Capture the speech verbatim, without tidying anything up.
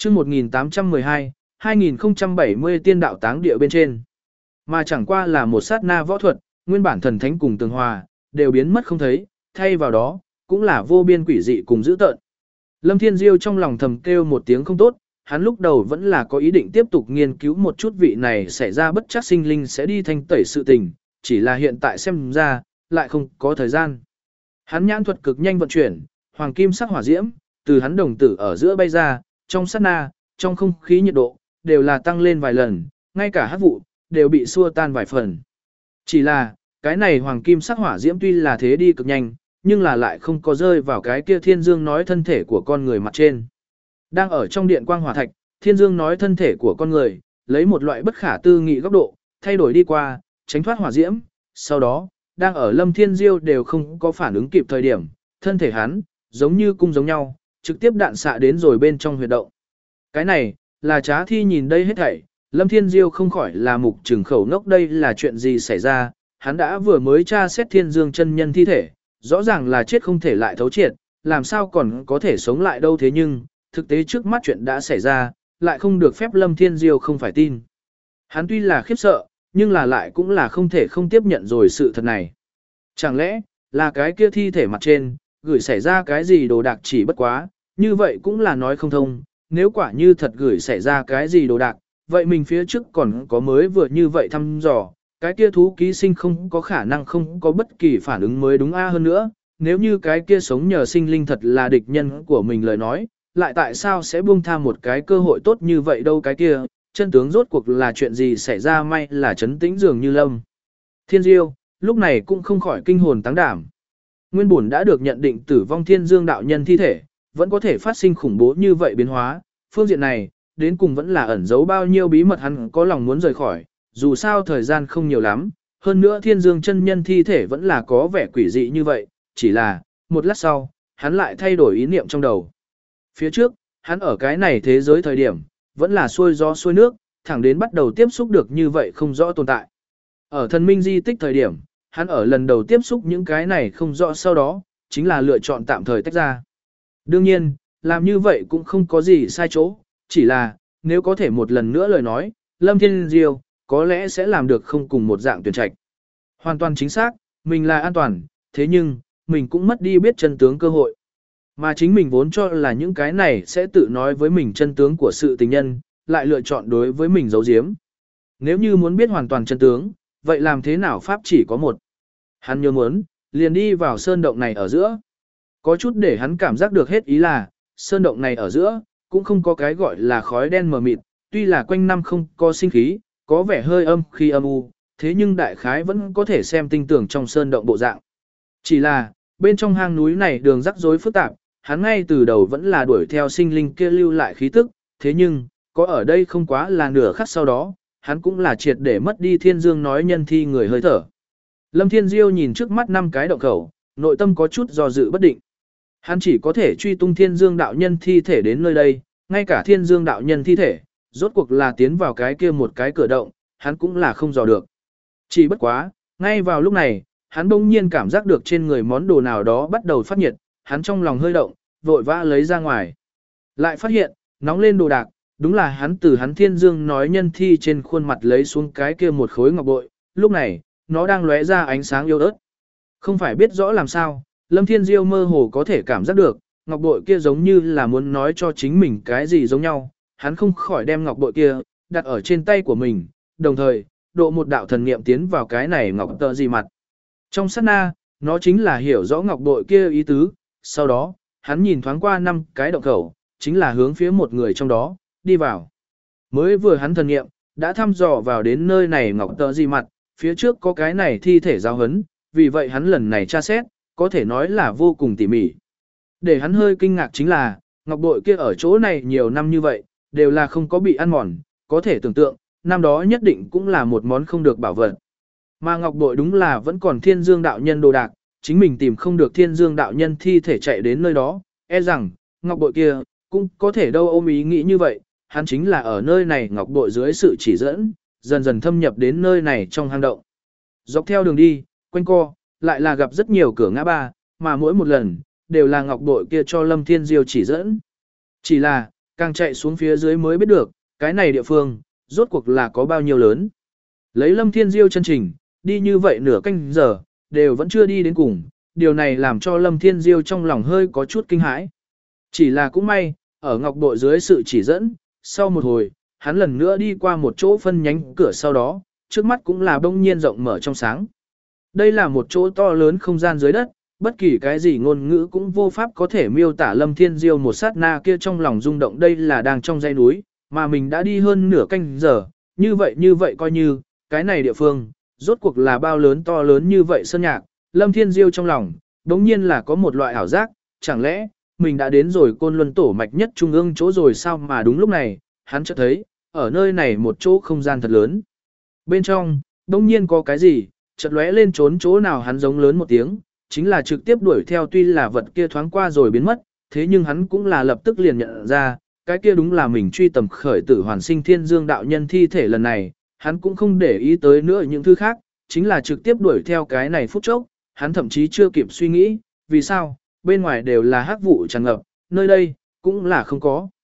chương một nghìn tám trăm mười hai, hai nghìn không trăm bảy mươi tiên đạo táng địa bên trên. Mà chẳng qua là một sát na võ thuật, nguyên bản thần thánh cùng tường hòa, đều biến mất không thấy, thay vào đó, cũng là vô biên quỷ dị cùng dữ tợn. Lâm Thiên Diêu trong lòng thầm kêu một tiếng không tốt, hắn lúc đầu vẫn là có ý định tiếp tục nghiên cứu một chút vị này xảy ra bất chắc sinh linh sẽ đi thanh tẩy sự tình, chỉ là hiện tại xem ra, lại không có thời gian. Hắn nhãn thuật cực nhanh vận chuyển, hoàng kim sắc hỏa diễm, từ hắn đồng tử ở giữa bay ra, trong sát na, trong không khí nhiệt độ, đều là tăng lên vài lần, ngay cả hắc vụ, đều bị xua tan vài phần. Chỉ là, cái này hoàng kim sắc hỏa diễm tuy là thế đi cực nhanh, nhưng là lại không có rơi vào cái kia thiên dương nói thân thể của con người mặt trên. Đang ở trong điện quang hỏa thạch, thiên dương nói thân thể của con người, lấy một loại bất khả tư nghị góc độ, thay đổi đi qua, tránh thoát hỏa diễm, sau đó, đang ở Lâm Thiên Diêu đều không có phản ứng kịp thời điểm, thân thể hắn, giống như cung giống nhau, trực tiếp đạn xạ đến rồi bên trong huyệt động. Cái này, là Trá Thi nhìn đây hết thảy, Lâm Thiên Diêu không khỏi là mục trừng khẩu ngốc đây là chuyện gì xảy ra, hắn đã vừa mới tra xét thiên dương chân nhân thi thể, rõ ràng là chết không thể lại thấu triệt, làm sao còn có thể sống lại đâu thế nhưng, thực tế trước mắt chuyện đã xảy ra, lại không được phép Lâm Thiên Diêu không phải tin. Hắn tuy là khiếp sợ, nhưng là lại cũng là không thể không tiếp nhận rồi sự thật này. Chẳng lẽ, là cái kia thi thể mặt trên, gửi xảy ra cái gì đồ đạc chỉ bất quá, như vậy cũng là nói không thông, nếu quả như thật gửi xảy ra cái gì đồ đạc, vậy mình phía trước còn có mới vừa như vậy thăm dò, cái kia thú ký sinh không có khả năng không có bất kỳ phản ứng mới đúng a hơn nữa, nếu như cái kia sống nhờ sinh linh thật là địch nhân của mình lời nói, lại tại sao sẽ buông tha một cái cơ hội tốt như vậy đâu cái kia, chân tướng rốt cuộc là chuyện gì xảy ra may là chấn tĩnh dường như Lâm. Thiên Diêu, lúc này cũng không khỏi kinh hồn táng đảm. Nguyên bổn đã được nhận định tử vong thiên dương đạo nhân thi thể, vẫn có thể phát sinh khủng bố như vậy biến hóa, phương diện này, đến cùng vẫn là ẩn giấu bao nhiêu bí mật hắn có lòng muốn rời khỏi, dù sao thời gian không nhiều lắm, hơn nữa thiên dương chân nhân thi thể vẫn là có vẻ quỷ dị như vậy, chỉ là, một lát sau, hắn lại thay đổi ý niệm trong đầu. Phía trước, hắn ở cái này thế giới thời điểm, vẫn là xuôi gió xuôi nước, thẳng đến bắt đầu tiếp xúc được như vậy không rõ tồn tại. Ở thần minh di tích thời điểm, hắn ở lần đầu tiếp xúc những cái này không rõ sau đó, chính là lựa chọn tạm thời tách ra. Đương nhiên, làm như vậy cũng không có gì sai chỗ, chỉ là, nếu có thể một lần nữa lời nói, Lâm Thiên Diêu, có lẽ sẽ làm được không cùng một dạng tuyển trạch. Hoàn toàn chính xác, mình là an toàn, thế nhưng, mình cũng mất đi biết chân tướng cơ hội. Mà chính mình vốn cho là những cái này sẽ tự nói với mình chân tướng của sự tình nhân, lại lựa chọn đối với mình giấu giếm. Nếu như muốn biết hoàn toàn chân tướng, vậy làm thế nào pháp chỉ có một. Hắn nhớ muốn, liền đi vào sơn động này ở giữa. Có chút để hắn cảm giác được hết ý là, sơn động này ở giữa, cũng không có cái gọi là khói đen mờ mịt, tuy là quanh năm không có sinh khí, có vẻ hơi âm khi âm u, thế nhưng đại khái vẫn có thể xem tinh tưởng trong sơn động bộ dạng. Chỉ là, bên trong hang núi này đường rắc rối phức tạp, hắn ngay từ đầu vẫn là đuổi theo sinh linh kia lưu lại khí tức, thế nhưng, có ở đây không quá là nửa khắc sau đó, hắn cũng là triệt để mất đi thiên dương nói nhân thi người hơi thở. Lâm Thiên Diêu nhìn trước mắt năm cái động khẩu, nội tâm có chút do dự bất định. Hắn chỉ có thể truy tung thiên dương đạo nhân thi thể đến nơi đây, ngay cả thiên dương đạo nhân thi thể, rốt cuộc là tiến vào cái kia một cái cửa động, hắn cũng là không dò được. Chỉ bất quá, ngay vào lúc này, hắn bỗng nhiên cảm giác được trên người món đồ nào đó bắt đầu phát nhiệt, hắn trong lòng hơi động, vội vã lấy ra ngoài. Lại phát hiện, nóng lên đồ đạc, đúng là hắn từ hắn thiên dương nói nhân thi trên khuôn mặt lấy xuống cái kia một khối ngọc bội, lúc này, nó đang lóe ra ánh sáng yêu ớt. Không phải biết rõ làm sao, Lâm Thiên Diêu mơ hồ có thể cảm giác được, ngọc bội kia giống như là muốn nói cho chính mình cái gì giống nhau, hắn không khỏi đem ngọc bội kia, đặt ở trên tay của mình, đồng thời, độ một đạo thần niệm tiến vào cái này ngọc tờ gì mặt. Trong sát na, nó chính là hiểu rõ ngọc bội kia ý tứ, sau đó, hắn nhìn thoáng qua năm cái động khẩu, chính là hướng phía một người trong đó, đi vào. Mới vừa hắn thần niệm, đã thăm dò vào đến nơi này ngọc tờ gì mặt, phía trước có cái này thi thể giáo hấn, vì vậy hắn lần này tra xét, có thể nói là vô cùng tỉ mỉ. Để hắn hơi kinh ngạc chính là, ngọc bội kia ở chỗ này nhiều năm như vậy, đều là không có bị ăn mòn, có thể tưởng tượng, năm đó nhất định cũng là một món không được bảo vật. Mà ngọc bội đúng là vẫn còn thiên dương đạo nhân đồ đạc, chính mình tìm không được thiên dương đạo nhân thi thể chạy đến nơi đó, e rằng, ngọc bội kia, cũng có thể đâu ôm ý nghĩ như vậy, hắn chính là ở nơi này ngọc bội dưới sự chỉ dẫn, dần dần thâm nhập đến nơi này trong hang động. Dọc theo đường đi, quanh co, lại là gặp rất nhiều cửa ngã ba, mà mỗi một lần, đều là ngọc bội kia cho Lâm Thiên Diêu chỉ dẫn. Chỉ là, Càng chạy xuống phía dưới mới biết được, cái này địa phương, rốt cuộc là có bao nhiêu lớn. Lấy Lâm Thiên Diêu chân trình, đi như vậy nửa canh giờ, đều vẫn chưa đi đến cùng, điều này làm cho Lâm Thiên Diêu trong lòng hơi có chút kinh hãi. Chỉ là cũng may, ở ngọc bội dưới sự chỉ dẫn, sau một hồi, hắn lần nữa đi qua một chỗ phân nhánh cửa sau đó, trước mắt cũng là bỗng nhiên rộng mở trong sáng. Đây là một chỗ to lớn không gian dưới đất, bất kỳ cái gì ngôn ngữ cũng vô pháp có thể miêu tả Lâm Thiên Diêu một sát na kia trong lòng rung động, đây là đang trong dãy núi, mà mình đã đi hơn nửa canh giờ, như vậy như vậy coi như, cái này địa phương, rốt cuộc là bao lớn to lớn như vậy sơn nhạc, Lâm Thiên Diêu trong lòng, đống nhiên là có một loại ảo giác, chẳng lẽ, mình đã đến rồi Côn Luân tổ mạch nhất trung ương chỗ rồi sao, mà đúng lúc này, hắn chợt thấy, ở nơi này một chỗ không gian thật lớn. Bên trong, đống nhiên có cái gì, chợt lóe lên trốn chỗ nào, hắn giống lớn một tiếng, chính là trực tiếp đuổi theo, tuy là vật kia thoáng qua rồi biến mất, thế nhưng hắn cũng là lập tức liền nhận ra, cái kia đúng là mình truy tầm khởi tử hoàn sinh Thiên Dương đạo nhân thi thể. Lần này, hắn cũng không để ý tới nữa những thứ khác, chính là trực tiếp đuổi theo cái này phút chốc, hắn thậm chí chưa kịp suy nghĩ, vì sao, bên ngoài đều là hắc vụ tràn ngập, nơi đây, cũng là không có.